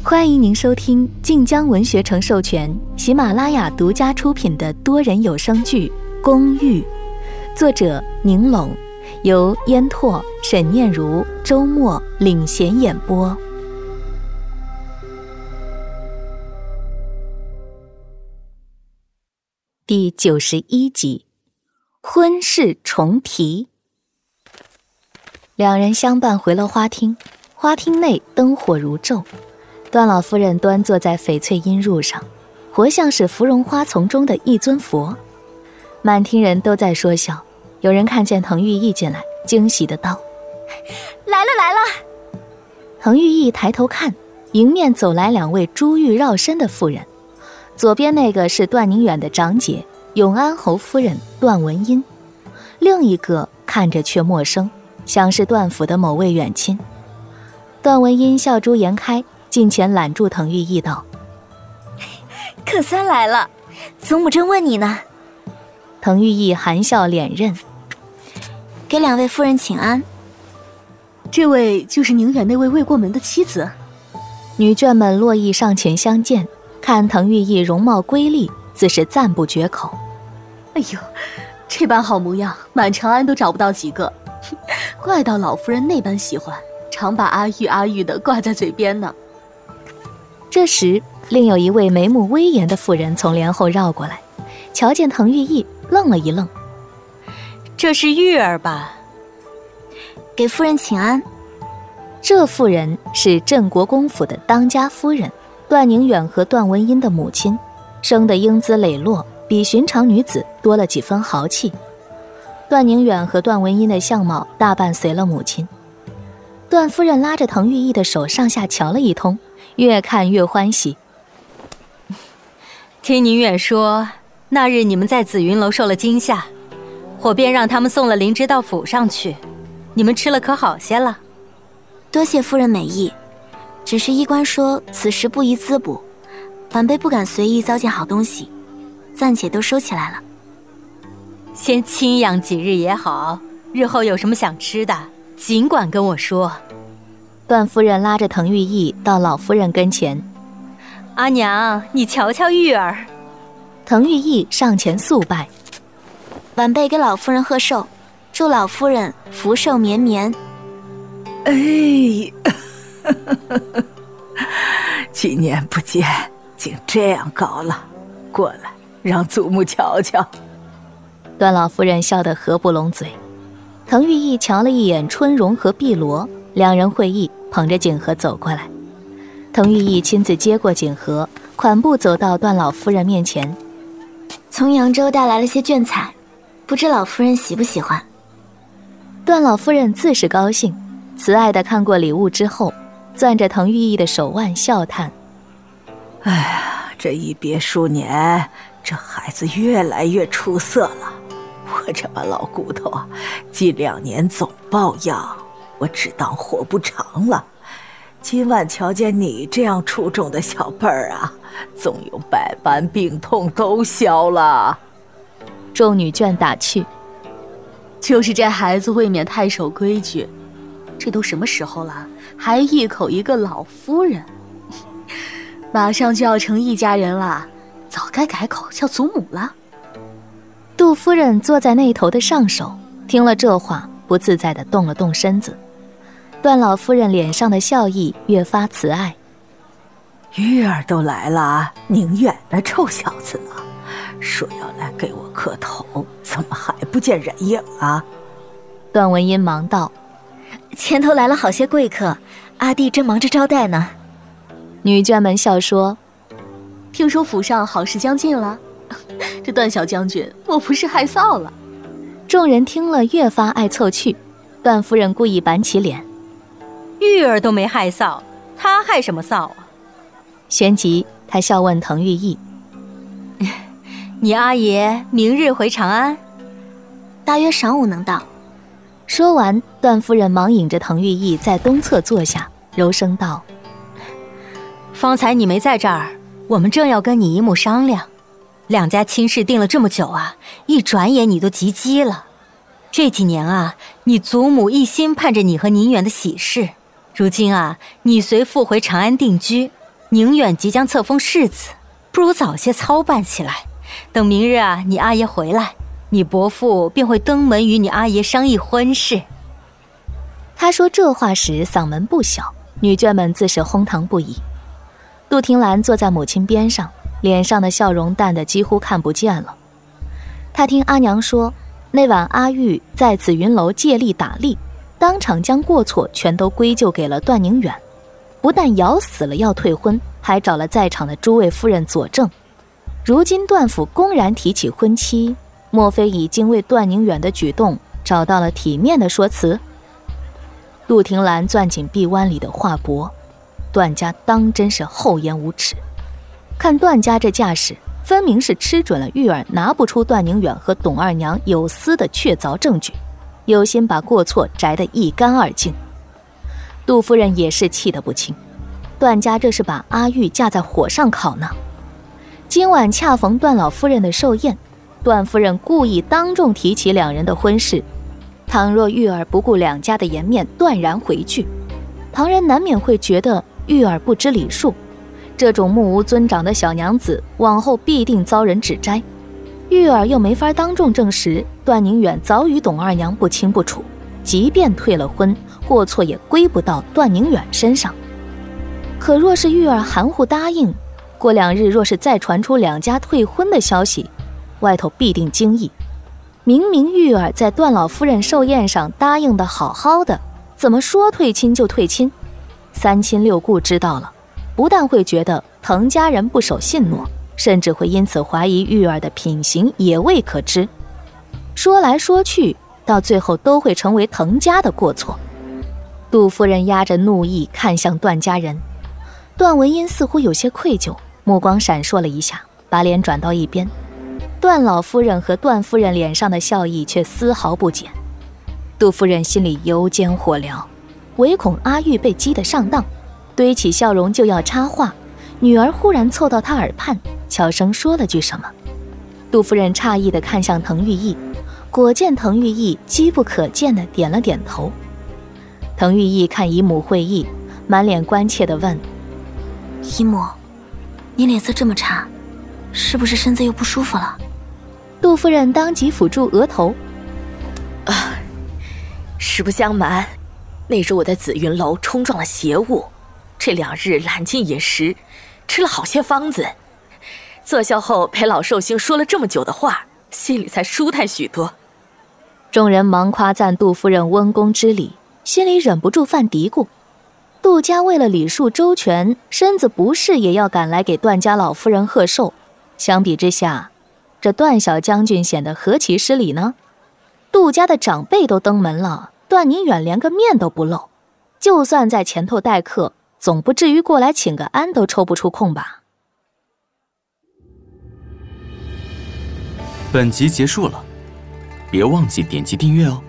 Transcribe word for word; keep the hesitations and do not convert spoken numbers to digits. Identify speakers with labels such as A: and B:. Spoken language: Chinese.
A: 欢迎您收听晋江文学城授权、喜马拉雅独家出品的多人有声剧《公寓》，作者宁拢，由烟拓、沈念如、周末领衔演播。第九十一集，婚事重提。两人相伴回了花厅，花厅内灯火如昼。段老夫人端坐在翡翠阴褥上，活像是芙蓉花丛中的一尊佛。满厅人都在说笑，有人看见滕玉意进来，惊喜的道：“
B: 来了来了！”
A: 滕玉意抬头看，迎面走来两位珠玉绕身的妇人，左边那个是段宁远的长姐永安侯夫人段文音，另一个看着却陌生，像是段府的某位远亲。段文音笑逐颜开，近前揽住滕玉意道：“
B: 可三来了，祖母正问你呢。”
A: 滕玉意含笑脸认：“
B: 给两位夫人请安。”
C: 这位就是宁远那位未过门的妻子。
A: 女眷们络绎上前相见，看滕玉意容貌瑰丽，自是赞不绝口。
C: 哎呦，这般好模样，满长安都找不到几个，怪到老夫人那般喜欢，常把阿玉阿玉的挂在嘴边呢。
A: 这时，另有一位眉目威严的妇人从帘后绕过来，瞧见滕玉意，愣了一愣：“
D: 这是玉儿吧？”“
B: 给夫人请安。”
A: 这妇人是镇国公府的当家夫人，段宁远和段文音的母亲，生得英姿磊落，比寻常女子多了几分豪气。段宁远和段文音的相貌大半随了母亲。段夫人拉着滕玉意的手上下瞧了一通，越看越欢喜。
D: 听宁远说，那日你们在紫云楼受了惊吓，我便让他们送了灵芝到府上去，你们吃了可好些了？
B: 多谢夫人美意，只是医官说此时不宜滋补，晚辈不敢随意糟践好东西，暂且都收起来了。
D: 先清养几日也好，日后有什么想吃的，尽管跟我说。
A: 段夫人拉着滕玉意到老夫人跟前：“
D: 阿娘，你瞧瞧玉儿。”
A: 滕玉意上前肃拜：“
B: 晚辈给老夫人贺寿，祝老夫人福寿绵绵。”
E: 哎，几年不见，竟这样高了，过来让祖母瞧瞧。
A: 段老夫人笑得合不拢嘴。滕玉意瞧了一眼春荣和碧罗，两人会意，捧着锦盒走过来。滕玉意亲自接过锦盒，款步走到段老夫人面前：“
B: 从扬州带来了些绢彩，不知老夫人喜不喜欢？”
A: 段老夫人自是高兴，慈爱地看过礼物之后，攥着滕玉意的手腕笑叹：“
E: 哎呀，这一别数年，这孩子越来越出色了。我这把老骨头啊，近两年总抱恙，我只当活不长了。今晚瞧见你这样出众的小辈儿啊，总有百般病痛都消了。”
A: 众女眷打趣：“
C: 就是这孩子未免太守规矩，这都什么时候了，还一口一个老夫人，马上就要成一家人了，早该改口叫祖母了。”
A: 杜夫人坐在那头的上首，听了这话，不自在地动了动身子。段老夫人脸上的笑意越发慈爱：“
E: 玉儿都来了，宁远那臭小子呢？说要来给我磕头，怎么还不见人影啊？”
A: 段文音忙道：“
B: 前头来了好些贵客，阿弟正忙着招待呢。”
A: 女眷们笑说：“
C: 听说府上好事将近了，这段小将军莫不是害臊了？”
A: 众人听了越发爱凑趣。段夫人故意板起脸：“
D: 玉儿都没害臊，她害什么臊啊？”
A: 旋即她笑问滕玉意：“
D: 你阿爷明日回长安？”“
B: 大约晌午能到。”
A: 说完，段夫人忙引着滕玉意在东侧坐下，柔声道：“
D: 方才你没在这儿，我们正要跟你姨母商量，两家亲事定了这么久啊，一转眼你都及笄了。这几年啊，你祖母一心盼着你和宁远的喜事，如今啊，你随父回长安定居， 宁远即将册封世子，不如早些操办起来。等明日啊，你阿爷回来，你伯父便会登门与你阿爷商议婚事。
A: 他说这话时嗓门不小，女眷们自是哄堂不已。杜婷兰坐在母亲边上，脸上的笑容淡得几乎看不见了。她听阿娘说，那晚阿玉在紫云楼借力打力，当场将过错全都归咎给了段宁远，不但咬死了要退婚，还找了在场的诸位夫人佐证。如今段府公然提起婚期，莫非已经为段宁远的举动找到了体面的说辞？杜婷兰攥紧臂弯里的画帛，段家当真是厚颜无耻。看段家这架势，分明是吃准了玉儿拿不出段宁远和董二娘有私的确凿证据，有心把过错摘得一干二净。杜夫人也是气得不轻，段家这是把阿玉架在火上烤呢。今晚恰逢段老夫人的寿宴，段夫人故意当众提起两人的婚事，倘若玉儿不顾两家的颜面断然回拒，旁人难免会觉得玉儿不知礼数，这种目无尊长的小娘子往后必定遭人指摘。玉儿又没法当众证实段宁远早与董二娘不清不楚，即便退了婚，过错也归不到段宁远身上。可若是玉儿含糊答应，过两日若是再传出两家退婚的消息，外头必定惊异。明明玉儿在段老夫人寿宴上答应的好好的，怎么说退亲就退亲？三亲六故知道了，不但会觉得滕家人不守信诺，甚至会因此怀疑玉儿的品行也未可知。说来说去，到最后都会成为滕家的过错。杜夫人压着怒意看向段家人，段文音似乎有些愧疚，目光闪烁了一下，把脸转到一边。段老夫人和段夫人脸上的笑意却丝毫不减。杜夫人心里油煎火燎，唯恐阿玉被激得上当，堆起笑容就要插话，女儿忽然凑到她耳畔，悄声说了句什么。杜夫人诧异地看向滕玉意，果见滕玉意机不可见地点了点头。滕玉意看姨母会意，满脸关切地问：
B: 姨母，你脸色这么差，是不是身子又不舒服了？
A: 杜夫人当即抚住额头，
F: 啊，实不相瞒，那日我在紫云楼冲撞了邪物，这两日揽尽饮食，吃了好些方子，坐下后陪老寿星说了这么久的话，心里才舒坦许多。
A: 众人忙夸赞杜夫人温公之礼，心里忍不住犯嘀咕：杜家为了礼数周全，身子不适也要赶来给段家老夫人贺寿，相比之下，这段小将军显得何其失礼呢？杜家的长辈都登门了，段宁远连个面都不露，就算在前头待客，总不至于过来请个安都抽不出空吧。
G: 本集结束了，别忘记点击订阅哦。